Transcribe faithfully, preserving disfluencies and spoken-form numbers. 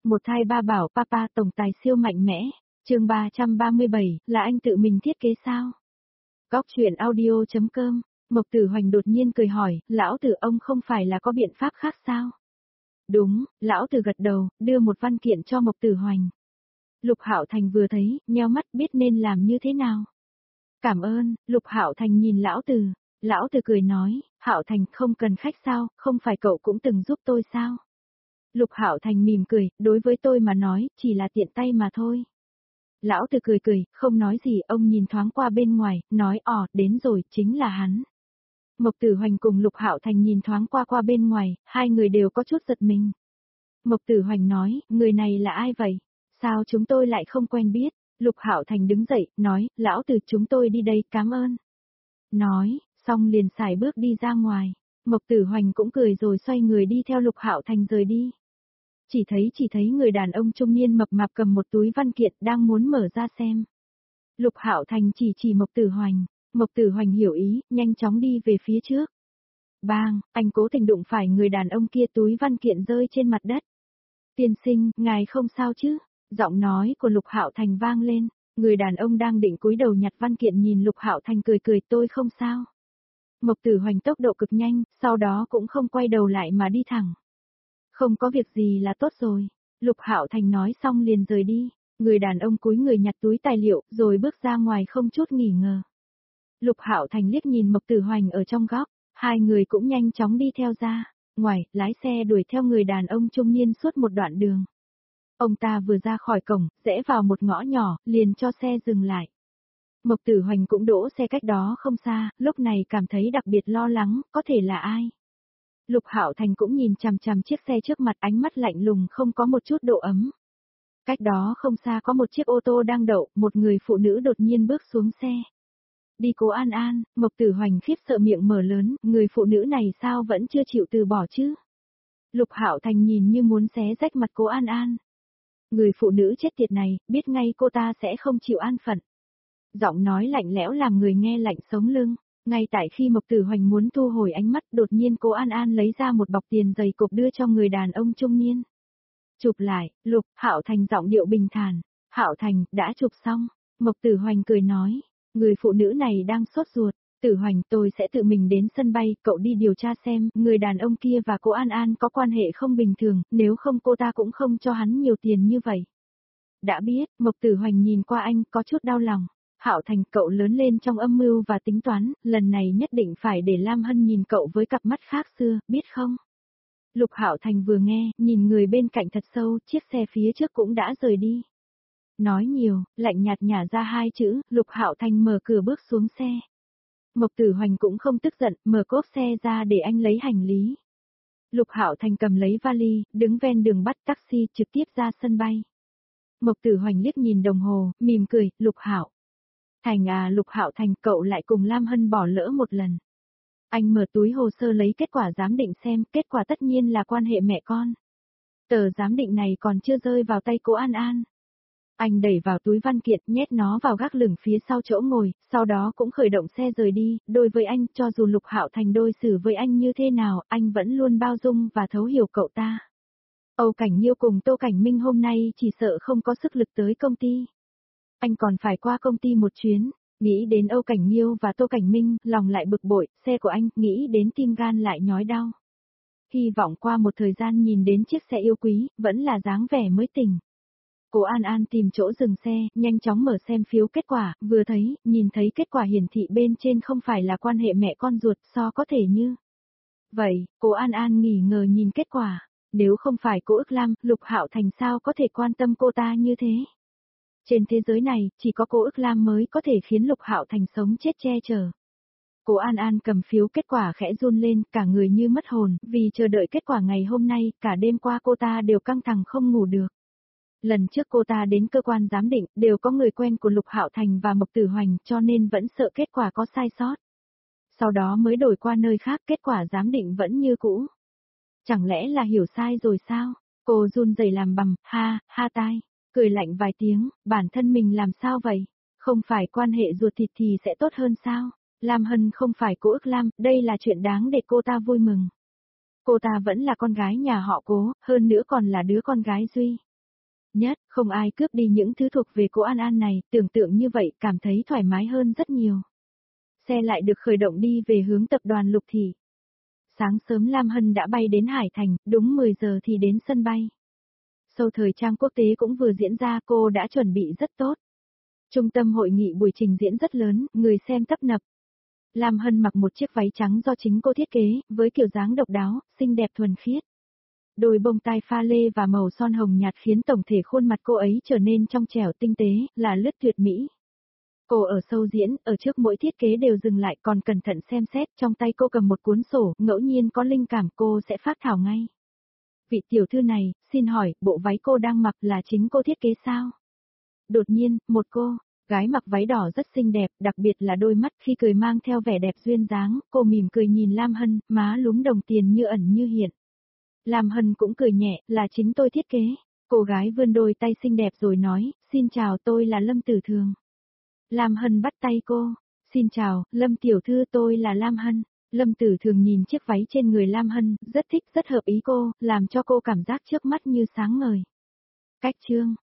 Một thai ba bảo papa tổng tài siêu mạnh mẽ. Chương ba trăm ba mươi bảy, là anh tự mình thiết kế sao? Góc truyện audio chấm com. Mộc Tử Hoành đột nhiên cười hỏi, lão tử ông không phải là có biện pháp khác sao? Đúng, lão tử gật đầu, đưa một văn kiện cho Mộc Tử Hoành. Lục Hạo Thành vừa thấy, nheo mắt biết nên làm như thế nào. Cảm ơn, Lục Hạo Thành nhìn lão tử. Lão tử cười nói, Hạo Thành không cần khách sao, không phải cậu cũng từng giúp tôi sao? Lục Hạo Thành mỉm cười, đối với tôi mà nói, chỉ là tiện tay mà thôi. Lão tử cười cười, không nói gì, ông nhìn thoáng qua bên ngoài, nói ỏ, đến rồi, chính là hắn. Mộc Tử Hoành cùng Lục Hạo Thành nhìn thoáng qua qua bên ngoài, hai người đều có chút giật mình. Mộc Tử Hoành nói, người này là ai vậy? Sao chúng tôi lại không quen biết? Lục Hạo Thành đứng dậy, nói, lão tử chúng tôi đi đây, cảm ơn. Nói, xong liền xài bước đi ra ngoài. Mộc Tử Hoành cũng cười rồi xoay người đi theo Lục Hạo Thành rời đi. Chỉ thấy chỉ thấy người đàn ông trung niên mập mạp cầm một túi văn kiện đang muốn mở ra xem. Lục Hạo Thành chỉ chỉ Mộc Tử Hoành, Mộc Tử Hoành hiểu ý, nhanh chóng đi về phía trước. Bang, anh cố tình đụng phải người đàn ông kia, túi văn kiện rơi trên mặt đất. Tiên sinh, ngài không sao chứ? Giọng nói của Lục Hạo Thành vang lên, người đàn ông đang định cúi đầu nhặt văn kiện nhìn Lục Hạo Thành cười cười, tôi không sao. Mộc Tử Hoành tốc độ cực nhanh, sau đó cũng không quay đầu lại mà đi thẳng. Không có việc gì là tốt rồi. Lục Hạo Thành nói xong liền rời đi. Người đàn ông cúi người nhặt túi tài liệu rồi bước ra ngoài không chút nghỉ ngờ. Lục Hạo Thành liếc nhìn Mộc Tử Hoành ở trong góc, hai người cũng nhanh chóng đi theo ra. Ngoài, lái xe đuổi theo người đàn ông trung niên suốt một đoạn đường. Ông ta vừa ra khỏi cổng, rẽ vào một ngõ nhỏ, liền cho xe dừng lại. Mộc Tử Hoành cũng đỗ xe cách đó không xa, lúc này cảm thấy đặc biệt lo lắng, có thể là ai? Lục Hạo Thành cũng nhìn chằm chằm chiếc xe trước mặt, ánh mắt lạnh lùng không có một chút độ ấm. Cách đó không xa có một chiếc ô tô đang đậu, một người phụ nữ đột nhiên bước xuống xe. Đi Cố An An, Mộc Tử Hoành khiếp sợ miệng mở lớn, người phụ nữ này sao vẫn chưa chịu từ bỏ chứ? Lục Hạo Thành nhìn như muốn xé rách mặt Cố An An. Người phụ nữ chết tiệt này, biết ngay cô ta sẽ không chịu an phận. Giọng nói lạnh lẽo làm người nghe lạnh sống lưng. Ngay tại khi Mộc Tử Hoành muốn thu hồi ánh mắt, đột nhiên Cố An An lấy ra một bọc tiền dày cộp đưa cho người đàn ông trung niên. Chụp lại, Lục, Hạo Thành giọng điệu bình thản. Hạo Thành, đã chụp xong. Mộc Tử Hoành cười nói, người phụ nữ này đang sốt ruột. Tử Hoành, tôi sẽ tự mình đến sân bay, cậu đi điều tra xem, người đàn ông kia và Cố An An có quan hệ không bình thường, nếu không cô ta cũng không cho hắn nhiều tiền như vậy. Đã biết, Mộc Tử Hoành nhìn qua anh, có chút đau lòng. Hạo Thành, cậu lớn lên trong âm mưu và tính toán, lần này nhất định phải để Lam Hân nhìn cậu với cặp mắt khác xưa, biết không? Lục Hạo Thành vừa nghe, nhìn người bên cạnh thật sâu, chiếc xe phía trước cũng đã rời đi. Nói nhiều, lạnh nhạt nhả ra hai chữ, Lục Hạo Thành mở cửa bước xuống xe. Mộc Tử Hoành cũng không tức giận, mở cốp xe ra để anh lấy hành lý. Lục Hạo Thành cầm lấy vali, đứng ven đường bắt taxi trực tiếp ra sân bay. Mộc Tử Hoành liếc nhìn đồng hồ, mỉm cười, Lục Hạo Thành à, Lục Hạo Thành, cậu lại cùng Lam Hân bỏ lỡ một lần. Anh mở túi hồ sơ lấy kết quả giám định xem, kết quả tất nhiên là quan hệ mẹ con. Tờ giám định này còn chưa rơi vào tay Cố An An. Anh đẩy vào túi văn kiện, nhét nó vào gác lửng phía sau chỗ ngồi, sau đó cũng khởi động xe rời đi. Đối với anh, cho dù Lục Hạo Thành đối xử với anh như thế nào, anh vẫn luôn bao dung và thấu hiểu cậu ta. Âu Cảnh Nhiêu cùng Tô Cảnh Minh hôm nay chỉ sợ không có sức lực tới công ty. Anh còn phải qua công ty một chuyến, nghĩ đến Âu Cảnh Nhiêu và Tô Cảnh Minh, lòng lại bực bội, xe của anh, nghĩ đến tim gan lại nhói đau. Hy vọng qua một thời gian nhìn đến chiếc xe yêu quý, vẫn là dáng vẻ mới tỉnh. Cố An An tìm chỗ dừng xe, nhanh chóng mở xem phiếu kết quả, vừa thấy, nhìn thấy kết quả hiển thị bên trên không phải là quan hệ mẹ con ruột, so có thể như. Vậy, Cố An An nghỉ ngờ nhìn kết quả, nếu không phải Cố Ức Lam, Lục Hạo Thành sao có thể quan tâm cô ta như thế? Trên thế giới này, chỉ có Cố Ức Lam mới có thể khiến Lục Hạo Thành sống chết che chở. Cố An An cầm phiếu kết quả khẽ run lên, cả người như mất hồn, vì chờ đợi kết quả ngày hôm nay, cả đêm qua cô ta đều căng thẳng không ngủ được. Lần trước cô ta đến cơ quan giám định, đều có người quen của Lục Hạo Thành và Mộc Tử Hoành, cho nên vẫn sợ kết quả có sai sót. Sau đó mới đổi qua nơi khác, kết quả giám định vẫn như cũ. Chẳng lẽ là hiểu sai rồi sao? Cô run rẩy làm bầm, ha, ha tai. Cười lạnh vài tiếng, bản thân mình làm sao vậy? Không phải quan hệ ruột thịt thì sẽ tốt hơn sao? Lam Hân không phải Cố Ức Lam, đây là chuyện đáng để cô ta vui mừng. Cô ta vẫn là con gái nhà họ Cố, hơn nữa còn là đứa con gái duy. Nhất, không ai cướp đi những thứ thuộc về cô An An này, tưởng tượng như vậy cảm thấy thoải mái hơn rất nhiều. Xe lại được khởi động đi về hướng tập đoàn Lục Thị. Sáng sớm Lam Hân đã bay đến Hải Thành, đúng mười giờ thì đến sân bay. Sau thời trang quốc tế cũng vừa diễn ra, cô đã chuẩn bị rất tốt. Trung tâm hội nghị buổi trình diễn rất lớn, người xem tấp nập. Lam Hân mặc một chiếc váy trắng do chính cô thiết kế, với kiểu dáng độc đáo, xinh đẹp thuần khiết. Đôi bông tai pha lê và màu son hồng nhạt khiến tổng thể khuôn mặt cô ấy trở nên trong trẻo tinh tế, là lướt tuyệt mỹ. Cô ở sâu diễn, ở trước mỗi thiết kế đều dừng lại còn cẩn thận xem xét, trong tay cô cầm một cuốn sổ, ngẫu nhiên có linh cảm cô sẽ phác thảo ngay. Vị tiểu thư này, xin hỏi, bộ váy cô đang mặc là chính cô thiết kế sao? Đột nhiên, một cô, gái mặc váy đỏ rất xinh đẹp, đặc biệt là đôi mắt khi cười mang theo vẻ đẹp duyên dáng, cô mỉm cười nhìn Lam Hân, má lúm đồng tiền như ẩn như hiện. Lam Hân cũng cười nhẹ, là chính tôi thiết kế. Cô gái vươn đôi tay xinh đẹp rồi nói, xin chào tôi là Lâm Tử Thường. Lam Hân bắt tay cô, xin chào, Lâm tiểu thư tôi là Lam Hân. Lâm Tử Thường nhìn chiếc váy trên người Lam Hân, rất thích, rất hợp ý cô, làm cho cô cảm giác trước mắt như sáng ngời. Cách chương